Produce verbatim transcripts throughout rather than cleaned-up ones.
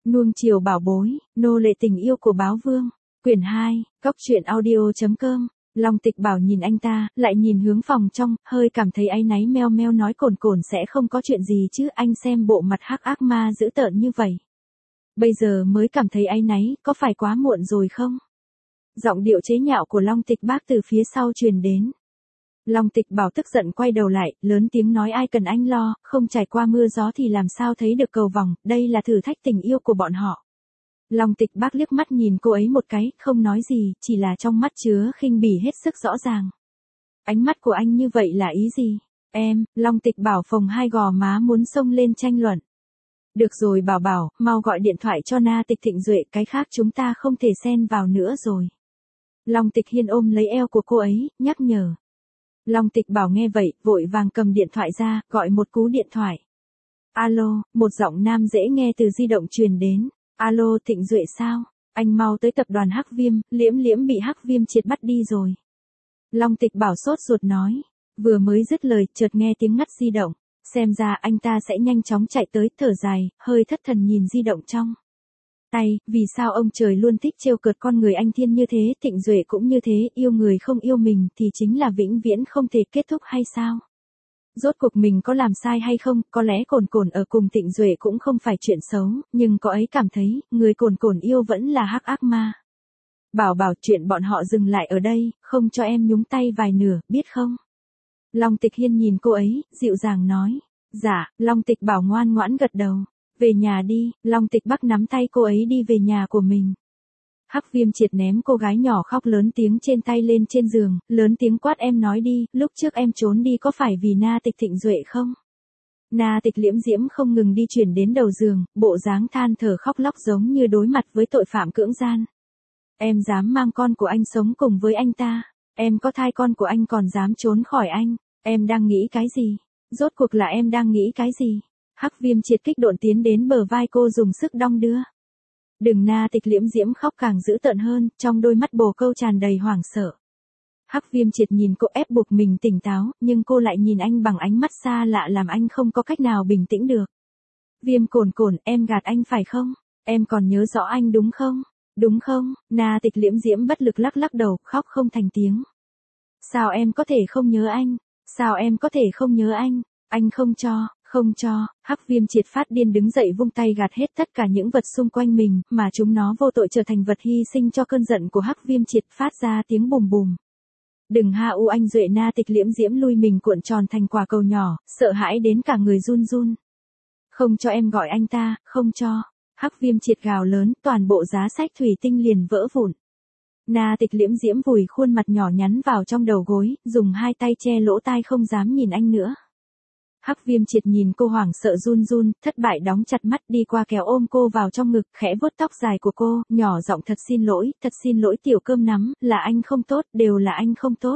Nuông chiều bảo bối, nô lệ tình yêu của báo vương. Quyển hai, cóc truyện audio.com. Long Tịch Bảo nhìn anh ta, lại nhìn hướng phòng trong, hơi cảm thấy áy náy meo meo nói cồn cồn sẽ không có chuyện gì chứ, anh xem bộ mặt hắc ác ma dữ tợn như vậy. Bây giờ mới cảm thấy áy náy, có phải quá muộn rồi không? Giọng điệu chế nhạo của Long Tịch Bác từ phía sau truyền đến. Long Tịch Bảo tức giận quay đầu lại, lớn tiếng nói ai cần anh lo, không trải qua mưa gió thì làm sao thấy được cầu vòng, đây là thử thách tình yêu của bọn họ. Long Tịch Bác liếc mắt nhìn cô ấy một cái, không nói gì, chỉ là trong mắt chứa khinh bỉ hết sức rõ ràng. Ánh mắt của anh như vậy là ý gì? Em, Long Tịch Bảo phồng hai gò má muốn xông lên tranh luận. Được rồi Bảo Bảo, mau gọi điện thoại cho Na Tịch Thịnh Duệ, cái khác chúng ta không thể xen vào nữa rồi. Long Tịch Hiên ôm lấy eo của cô ấy, nhắc nhở. Long Tịch Bảo nghe vậy, vội vàng cầm điện thoại ra, gọi một cú điện thoại. Alo, một giọng nam dễ nghe từ di động truyền đến. Alo Thịnh Duệ sao? Anh mau tới tập đoàn Hắc Viêm, Liễm Liễm bị Hắc Viêm triệt bắt đi rồi. Long Tịch Bảo sốt ruột nói. Vừa mới dứt lời, chợt nghe tiếng ngắt di động. Xem ra anh ta sẽ nhanh chóng chạy tới, thở dài, hơi thất thần nhìn di động trong tay, vì sao ông trời luôn thích trêu cợt con người anh Thiên như thế, Thịnh Duệ cũng như thế, yêu người không yêu mình thì chính là vĩnh viễn không thể kết thúc hay sao? Rốt cuộc mình có làm sai hay không, có lẽ cồn cồn ở cùng Thịnh Duệ cũng không phải chuyện xấu, nhưng có ấy cảm thấy, người cồn cồn yêu vẫn là hắc ác ma. Bảo Bảo chuyện bọn họ dừng lại ở đây, không cho em nhúng tay vài nửa, biết không? Long Tịch Hiên nhìn cô ấy, dịu dàng nói. Dạ, Long Tịch Bảo ngoan ngoãn gật đầu. Về nhà đi, Long Tịch Bắc nắm tay cô ấy đi về nhà của mình. Hắc Viêm triệt ném cô gái nhỏ khóc lớn tiếng trên tay lên trên giường, lớn tiếng quát em nói đi, lúc trước em trốn đi có phải vì Na Tịch Thịnh Duệ không? Na Tịch Liễm Diễm không ngừng đi chuyển đến đầu giường, bộ dáng than thở khóc lóc giống như đối mặt với tội phạm cưỡng gian. Em dám mang con của anh sống cùng với anh ta, em có thai con của anh còn dám trốn khỏi anh, em đang nghĩ cái gì? Rốt cuộc là em đang nghĩ cái gì? Hắc Viêm triệt kích động tiến đến bờ vai cô dùng sức đong đưa. Đừng Na Tịch Liễm Diễm khóc càng dữ tợn hơn, trong đôi mắt bồ câu tràn đầy hoảng sợ. Hắc Viêm triệt nhìn cô ép buộc mình tỉnh táo, nhưng cô lại nhìn anh bằng ánh mắt xa lạ làm anh không có cách nào bình tĩnh được. Viêm cồn cồn, em gạt anh phải không? Em còn nhớ rõ anh đúng không? Đúng không? Na Tịch Liễm Diễm bất lực lắc lắc đầu, khóc không thành tiếng. Sao em có thể không nhớ anh? Sao em có thể không nhớ anh? Anh không cho. Không cho, Hắc Viêm triệt phát điên đứng dậy vung tay gạt hết tất cả những vật xung quanh mình, mà chúng nó vô tội trở thành vật hy sinh cho cơn giận của Hắc Viêm triệt phát ra tiếng bùm bùm. Đừng ha u anh Duệ. Na Tịch Liễm Diễm lui mình cuộn tròn thành quả cầu nhỏ, sợ hãi đến cả người run run. Không cho em gọi anh ta, không cho. Hắc Viêm triệt gào lớn, toàn bộ giá sách thủy tinh liền vỡ vụn. Na Tịch Liễm Diễm vùi khuôn mặt nhỏ nhắn vào trong đầu gối, dùng hai tay che lỗ tai không dám nhìn anh nữa. Hắc Viêm triệt nhìn cô hoảng sợ run run, thất bại đóng chặt mắt đi qua kéo ôm cô vào trong ngực, khẽ vuốt tóc dài của cô, nhỏ giọng thật xin lỗi, thật xin lỗi tiểu cơm nắm, là anh không tốt, đều là anh không tốt.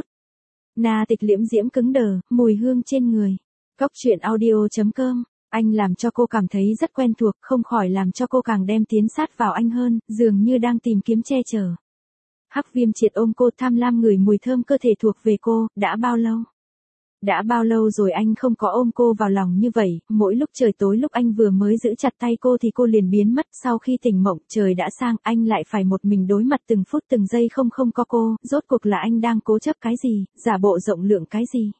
Na Tịch Liễm Diễm cứng đờ, mùi hương trên người. Cóc truyện audio.com, anh làm cho cô cảm thấy rất quen thuộc, không khỏi làm cho cô càng đem tiến sát vào anh hơn, dường như đang tìm kiếm che chở. Hắc Viêm triệt ôm cô tham lam ngửi mùi thơm cơ thể thuộc về cô, đã bao lâu? Đã bao lâu rồi anh không có ôm cô vào lòng như vậy, mỗi lúc trời tối lúc anh vừa mới giữ chặt tay cô thì cô liền biến mất, sau khi tỉnh mộng trời đã sang, anh lại phải một mình đối mặt từng phút từng giây không không có cô, rốt cuộc là anh đang cố chấp cái gì, giả bộ rộng lượng cái gì.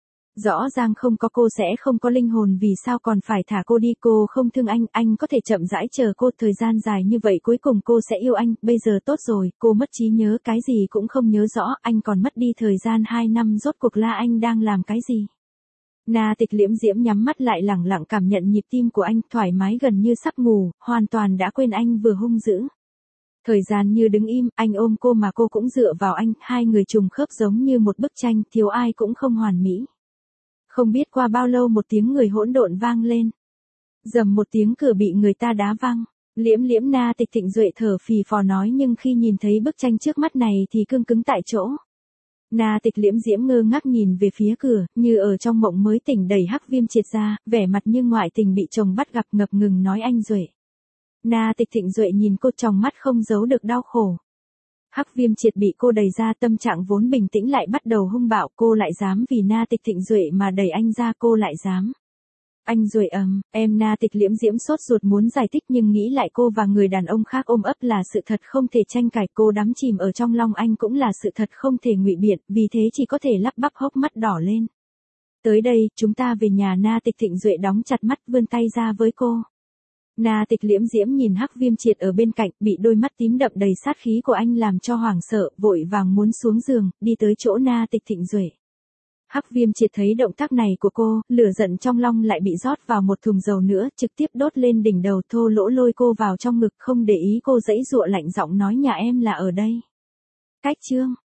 Rõ ràng không có cô sẽ không có linh hồn, vì sao còn phải thả cô đi? Cô không thương anh, anh có thể chậm rãi chờ cô thời gian dài như vậy cuối cùng cô sẽ yêu anh, bây giờ tốt rồi, cô mất trí nhớ cái gì cũng không nhớ rõ, anh còn mất đi thời gian hai năm, rốt cuộc là anh đang làm cái gì? Na Tịch Liễm Diễm nhắm mắt lại lẳng lặng cảm nhận nhịp tim của anh, thoải mái gần như sắp ngủ, hoàn toàn đã quên anh vừa hung dữ. Thời gian như đứng im, anh ôm cô mà cô cũng dựa vào anh, hai người trùng khớp giống như một bức tranh, thiếu ai cũng không hoàn mỹ. Không biết qua bao lâu một tiếng người hỗn độn vang lên. Dầm một tiếng cửa bị người ta đá văng. Liễm Liễm. Na Tịch Thịnh Duệ thở phì phò nói, nhưng khi nhìn thấy bức tranh trước mắt này thì cương cứng tại chỗ. Na Tịch Liễm Diễm ngơ ngác nhìn về phía cửa, như ở trong mộng mới tỉnh, đẩy Hắc Viêm triệt ra, vẻ mặt như ngoại tình bị chồng bắt gặp, ngập ngừng nói anh Duệ. Na Tịch Thịnh Duệ nhìn cô, trong mắt không giấu được đau khổ. Hắc Viêm triệt bị cô đẩy ra, tâm trạng vốn bình tĩnh lại bắt đầu hung bạo, cô lại dám vì Na Tịch Thịnh Duệ mà đẩy anh ra, cô lại dám. Anh rồi ầm, em Na Tịch liễm diễm sốt ruột muốn giải thích nhưng nghĩ lại cô và người đàn ông khác ôm ấp là sự thật không thể tranh cãi, cô đắm chìm ở trong lòng anh cũng là sự thật không thể ngụy biện, vì thế chỉ có thể lắp bắp hốc mắt đỏ lên. Tới đây, chúng ta về nhà. Na Tịch Thịnh Duệ đóng chặt mắt vươn tay ra với cô. Na Tịch liễm diễm nhìn Hắc Viêm Triệt ở bên cạnh, bị đôi mắt tím đậm đầy sát khí của anh làm cho hoảng sợ, vội vàng muốn xuống giường, đi tới chỗ Na Tịch Thịnh Duệ. Hắc Viêm Triệt thấy động tác này của cô, lửa giận trong lòng lại bị rót vào một thùng dầu nữa, trực tiếp đốt lên đỉnh đầu, thô lỗ lôi cô vào trong ngực, không để ý cô giãy giụa, lạnh giọng nói nhà em là ở đây. Cách chương